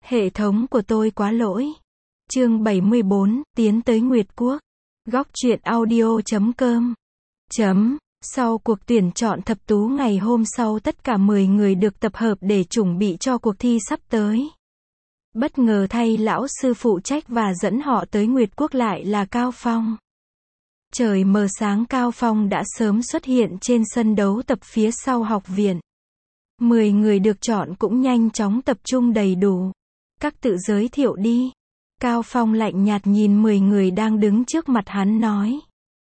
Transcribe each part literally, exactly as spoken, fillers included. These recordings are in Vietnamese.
Hệ thống của tôi quá lỗi. Chương bảy mươi bốn, tiến tới Nguyệt Quốc. Góc truyện audio chấm com. Chấm. Sau cuộc tuyển chọn thập tú ngày hôm sau, tất cả mười người được tập hợp để chuẩn bị cho cuộc thi sắp tới. Bất ngờ thay, lão sư phụ trách và dẫn họ tới Nguyệt Quốc lại là Cao Phong. Trời mờ sáng, Cao Phong đã sớm xuất hiện trên sân đấu tập phía sau học viện. Mười người được chọn cũng nhanh chóng tập trung đầy đủ. Các tự giới thiệu đi. Cao Phong lạnh nhạt nhìn mười người đang đứng trước mặt hắn nói.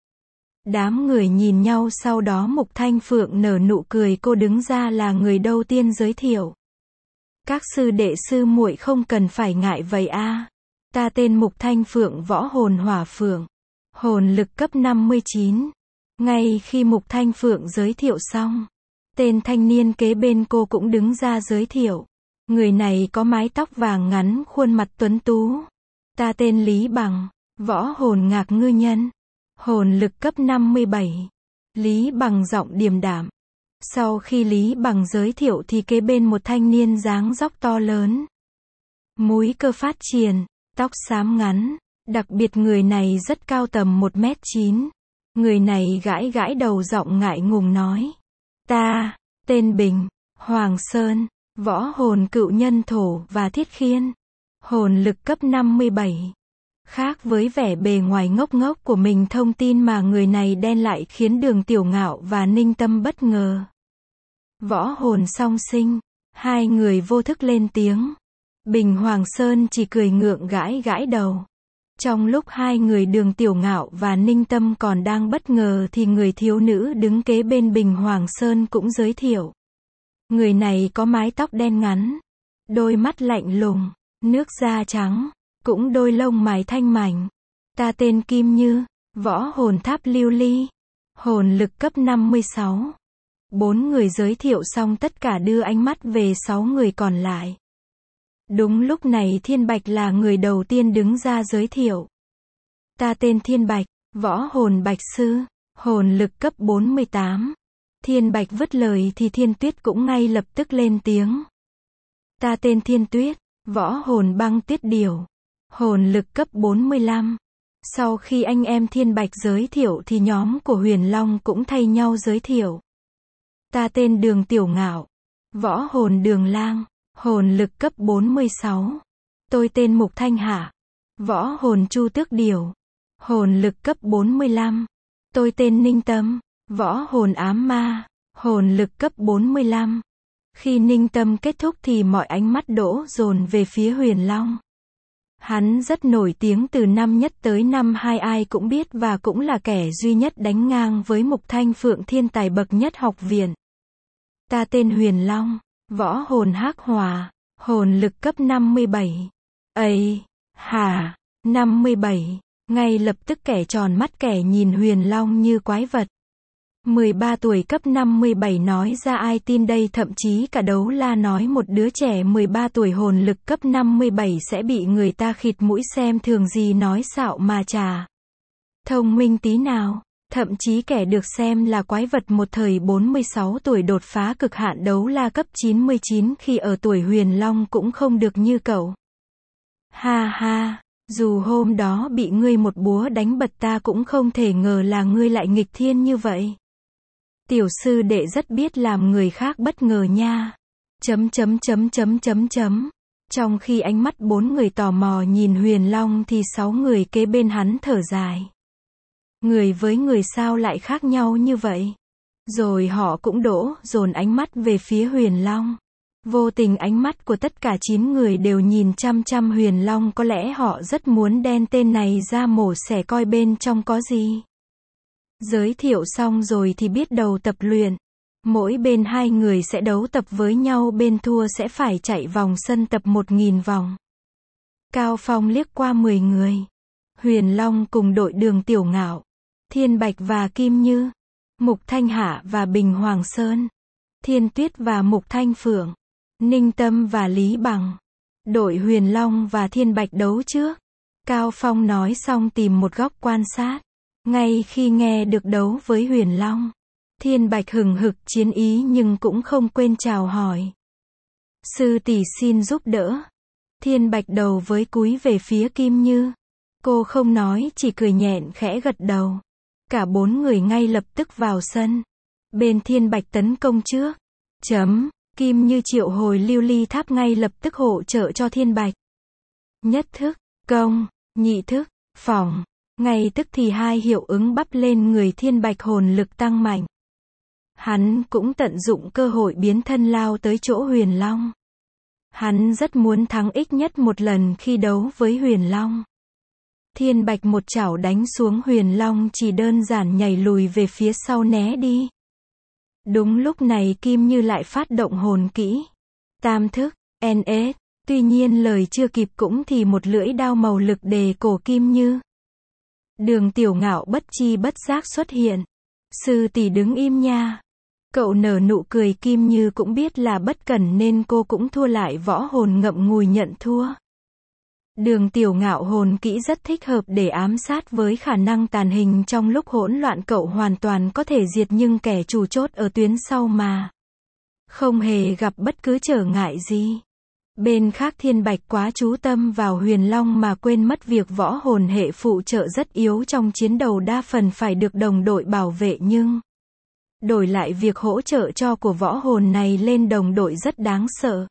Đám người nhìn nhau, sau đó Mục Thanh Phượng nở nụ cười, cô đứng ra là người đầu tiên giới thiệu. Các sư đệ sư muội không cần phải ngại vậy a. Ta tên Mục Thanh Phượng, võ hồn hỏa phượng. Hồn lực cấp năm mươi chín. Ngay khi Mục Thanh Phượng giới thiệu xong, tên thanh niên kế bên cô cũng đứng ra giới thiệu. Người này có mái tóc vàng ngắn, khuôn mặt tuấn tú. Ta tên Lý Bằng, võ hồn ngạc ngư nhân. Hồn lực cấp năm mươi bảy. Lý Bằng giọng điềm đạm. Sau khi Lý Bằng giới thiệu thì kế bên một thanh niên dáng dóc to lớn. Múi cơ phát triển, tóc xám ngắn. Đặc biệt người này rất cao, tầm một mét chín. Người này gãi gãi đầu, giọng ngại ngùng nói. Ta, tên Bình, Hoàng Sơn, võ hồn cựu nhân thổ và thiết khiên. Hồn lực cấp năm mươi bảy. Khác với vẻ bề ngoài ngốc ngốc của mình, thông tin mà người này đen lại khiến Đường Tiểu Ngạo và Ninh Tâm bất ngờ. Võ hồn song sinh. Hai người vô thức lên tiếng. Bình Hoàng Sơn chỉ cười ngượng gãi gãi đầu. Trong lúc hai người Đường Tiểu Ngạo và Ninh Tâm còn đang bất ngờ thì người thiếu nữ đứng kế bên Bình Hoàng Sơn cũng giới thiệu. Người này có mái tóc đen ngắn, đôi mắt lạnh lùng, nước da trắng, cũng đôi lông mày thanh mảnh. Ta tên Kim Như, võ hồn tháp lưu ly. Hồn lực cấp năm mươi sáu. Bốn người giới thiệu xong, tất cả đưa ánh mắt về sáu người còn lại. Đúng lúc này Thiên Bạch là người đầu tiên đứng ra giới thiệu. Ta tên Thiên Bạch, võ hồn bạch sư, hồn lực cấp bốn mươi tám. Thiên Bạch vứt lời thì Thiên Tuyết cũng ngay lập tức lên tiếng. Ta tên Thiên Tuyết, võ hồn băng tuyết điểu, hồn lực cấp bốn mươi lăm. Sau khi anh em Thiên Bạch giới thiệu thì nhóm của Huyền Long cũng thay nhau giới thiệu. Ta tên Đường Tiểu Ngạo, võ hồn Đường Lang, hồn lực cấp bốn mươi sáu. Tôi tên Mục Thanh Hạ, võ hồn Chu Tước Điểu, hồn lực cấp bốn mươi lăm. Tôi tên Ninh Tâm, võ hồn Ám Ma, hồn lực cấp bốn mươi lăm. Khi Ninh Tâm kết thúc thì mọi ánh mắt đổ dồn về phía Huyền Long. Hắn rất nổi tiếng, từ năm nhất tới năm hai ai cũng biết, và cũng là kẻ duy nhất đánh ngang với Mục Thanh Phượng, thiên tài bậc nhất học viện. Ta tên Huyền Long, võ hồn Hắc Hỏa, hồn lực cấp năm mươi bảy. Ây, hả, năm mươi bảy. Ngay lập tức kẻ tròn mắt, kẻ nhìn Huyền Long như quái vật. mười ba tuổi cấp năm mươi bảy, nói ra ai tin đây, thậm chí cả Đấu La nói một đứa trẻ mười ba tuổi hồn lực cấp năm mươi bảy sẽ bị người ta khịt mũi xem thường, gì nói xạo mà trà. Thông minh tí nào, thậm chí kẻ được xem là quái vật một thời bốn mươi sáu tuổi đột phá cực hạn Đấu La cấp chín mươi chín khi ở tuổi Huyền Long cũng không được như cậu. Ha ha, dù hôm đó bị ngươi một búa đánh bật, ta cũng không thể ngờ là ngươi lại nghịch thiên như vậy. Tiểu sư đệ rất biết làm người khác bất ngờ nha. Chấm chấm chấm chấm chấm chấm. Trong khi ánh mắt bốn người tò mò nhìn Huyền Long thì sáu người kế bên hắn thở dài. Người với người sao lại khác nhau như vậy? Rồi họ cũng đổ dồn ánh mắt về phía Huyền Long. Vô tình ánh mắt của tất cả chín người đều nhìn chăm chăm Huyền Long, có lẽ họ rất muốn đen tên này ra mổ xẻ coi bên trong có gì. Giới thiệu xong rồi thì biết đầu tập luyện. Mỗi bên hai người sẽ đấu tập với nhau, bên thua sẽ phải chạy vòng sân tập một nghìn vòng. Cao Phong liếc qua mười người. Huyền Long cùng đội Đường Tiểu Ngạo, Thiên Bạch và Kim Như, Mục Thanh Hạ và Bình Hoàng Sơn, Thiên Tuyết và Mục Thanh Phượng, Ninh Tâm và Lý Bằng. Đội Huyền Long và Thiên Bạch đấu trước. Cao Phong nói xong tìm một góc quan sát. Ngay khi nghe được đấu với Huyền Long, Thiên Bạch hừng hực chiến ý nhưng cũng không quên chào hỏi. Sư tỷ xin giúp đỡ. Thiên Bạch đầu với cúi về phía Kim Như. Cô không nói, chỉ cười nhẹn khẽ gật đầu. Cả bốn người ngay lập tức vào sân. Bên Thiên Bạch tấn công trước. Chấm. Kim Như triệu hồi lưu ly tháp ngay lập tức hỗ trợ cho Thiên Bạch. Nhất thức, công, nhị thức, phòng. Ngay tức thì hai hiệu ứng bắp lên người Thiên Bạch, hồn lực tăng mạnh. Hắn cũng tận dụng cơ hội biến thân lao tới chỗ Huyền Long. Hắn rất muốn thắng ít nhất một lần khi đấu với Huyền Long. Thiên Bạch một chảo đánh xuống, Huyền Long chỉ đơn giản nhảy lùi về phía sau né đi. Đúng lúc này Kim Như lại phát động hồn kỹ. Tam thức, en ét. Tuy nhiên lời chưa kịp cũng thì một lưỡi đao màu lực đề cổ Kim Như. Đường Tiểu Ngạo bất chi bất giác xuất hiện. Sư tỷ đứng im nha. Cậu nở nụ cười, Kim Như cũng biết là bất cẩn nên cô cũng thua lại, võ hồn ngậm ngùi nhận thua. Đường Tiểu Ngạo hồn kỹ rất thích hợp để ám sát với khả năng tàn hình trong lúc hỗn loạn, cậu hoàn toàn có thể diệt nhưng kẻ chủ chốt ở tuyến sau mà. Không hề gặp bất cứ trở ngại gì. Bên khác Thiên Bạch quá chú tâm vào Huyền Long mà quên mất việc võ hồn hệ phụ trợ rất yếu trong chiến đấu, đa phần phải được đồng đội bảo vệ, nhưng đổi lại việc hỗ trợ cho của võ hồn này lên đồng đội rất đáng sợ.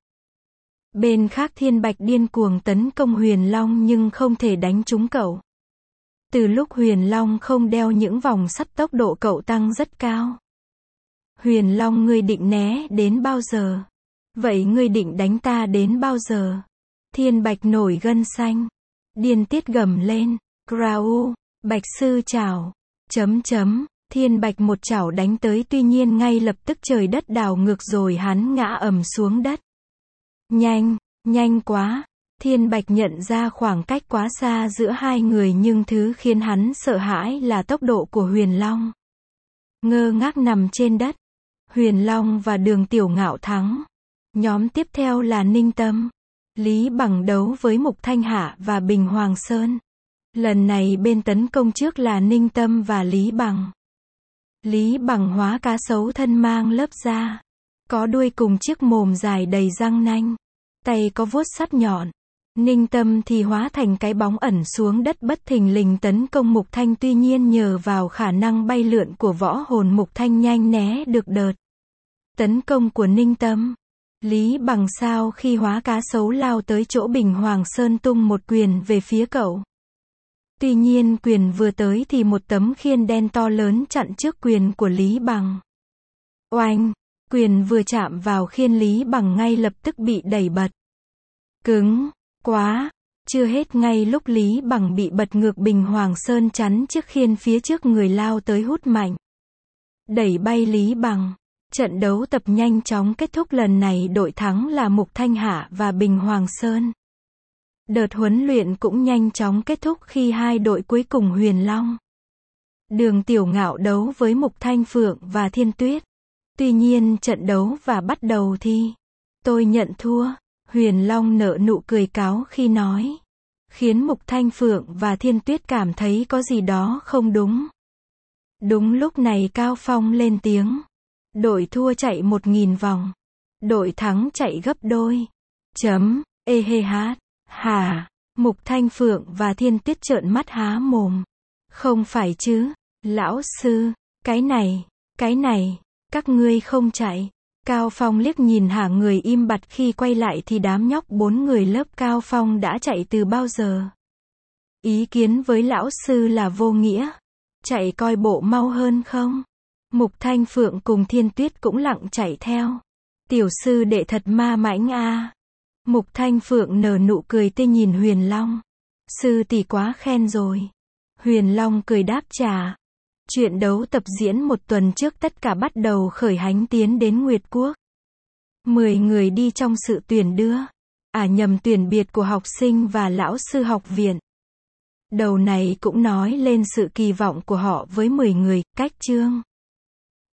Bên khác Thiên Bạch điên cuồng tấn công Huyền Long nhưng không thể đánh trúng cậu. Từ lúc Huyền Long không đeo những vòng sắt, tốc độ cậu tăng rất cao. Huyền Long, ngươi định né đến bao giờ? Vậy ngươi định đánh ta đến bao giờ? Thiên Bạch nổi gân xanh. Điên tiết gầm lên. Krau, Bạch sư chào. Chấm chấm. Thiên Bạch một chảo đánh tới, tuy nhiên ngay lập tức trời đất đảo ngược rồi hắn ngã ầm xuống đất. Nhanh, nhanh quá. Thiên Bạch nhận ra khoảng cách quá xa giữa hai người, nhưng thứ khiến hắn sợ hãi là tốc độ của Huyền Long. Ngơ ngác nằm trên đất. Huyền Long và Đường Tiểu Ngạo thắng. Nhóm tiếp theo là Ninh Tâm, Lý Bằng đấu với Mục Thanh Hạ và Bình Hoàng Sơn. Lần này bên tấn công trước là Ninh Tâm và Lý Bằng. Lý Bằng hóa cá sấu thân mang lớp da, có đuôi cùng chiếc mồm dài đầy răng nanh, tay có vuốt sắc nhọn. Ninh Tâm thì hóa thành cái bóng ẩn xuống đất bất thình lình tấn công Mục Thanh, tuy nhiên nhờ vào khả năng bay lượn của võ hồn, Mục Thanh nhanh né được đợt tấn công của Ninh Tâm. Lý Bằng sao khi hóa cá sấu lao tới chỗ Bình Hoàng Sơn tung một quyền về phía cậu. Tuy nhiên quyền vừa tới thì một tấm khiên đen to lớn chặn trước quyền của Lý Bằng. Oanh! Quyền vừa chạm vào khiên, Lý Bằng ngay lập tức bị đẩy bật. Cứng quá! Chưa hết, ngay lúc Lý Bằng bị bật ngược, Bình Hoàng Sơn chắn chiếc khiên phía trước người lao tới hút mạnh, đẩy bay Lý Bằng. Trận đấu tập nhanh chóng kết thúc, lần này đội thắng là Mục Thanh Hạ và Bình Hoàng Sơn. Đợt huấn luyện cũng nhanh chóng kết thúc khi hai đội cuối cùng Huyền Long, Đường Tiểu Ngạo đấu với Mục Thanh Phượng và Thiên Tuyết. Tuy nhiên trận đấu và bắt đầu thì tôi nhận thua. Huyền Long nở nụ cười cáo khi nói, khiến Mục Thanh Phượng và Thiên Tuyết cảm thấy có gì đó không đúng. Đúng lúc này Cao Phong lên tiếng. Đội thua chạy một nghìn vòng. Đội thắng chạy gấp đôi. Chấm. Ê hê hát. Hả? Mục Thanh Phượng và Thiên Tuyết trợn mắt há mồm. Không phải chứ. Lão sư. Cái này. Cái này. Các ngươi không chạy. Cao Phong liếc nhìn Hả người im bặt, khi quay lại thì đám nhóc bốn người lớp Cao Phong đã chạy từ bao giờ. Ý kiến với lão sư là vô nghĩa. Chạy coi bộ mau hơn không? Mục Thanh Phượng cùng Thiên Tuyết cũng lặng chạy theo. Tiểu sư đệ thật ma mãnh a. À. Mục Thanh Phượng nở nụ cười tê nhìn Huyền Long. Sư tỷ quá khen rồi. Huyền Long cười đáp trả. Chuyện đấu tập diễn một tuần trước tất cả bắt đầu khởi hành tiến đến Nguyệt Quốc. Mười người đi trong sự tuyển đưa. À nhầm, tuyển biệt của học sinh và lão sư học viện. Đầu này cũng nói lên sự kỳ vọng của họ với mười người, cách chương.